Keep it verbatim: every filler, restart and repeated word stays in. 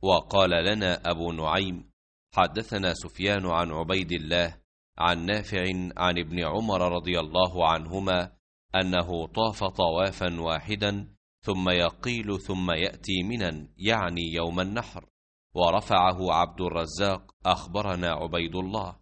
وقال لنا أبو نعيم حدثنا سفيان عن عبيد الله عن نافع عن ابن عمر رضي الله عنهما أنه طاف طوافا واحدا ثم يقيل ثم يأتي منا، يعني يوم النحر. ورفعه عبد الرزاق أخبرنا عبيد الله.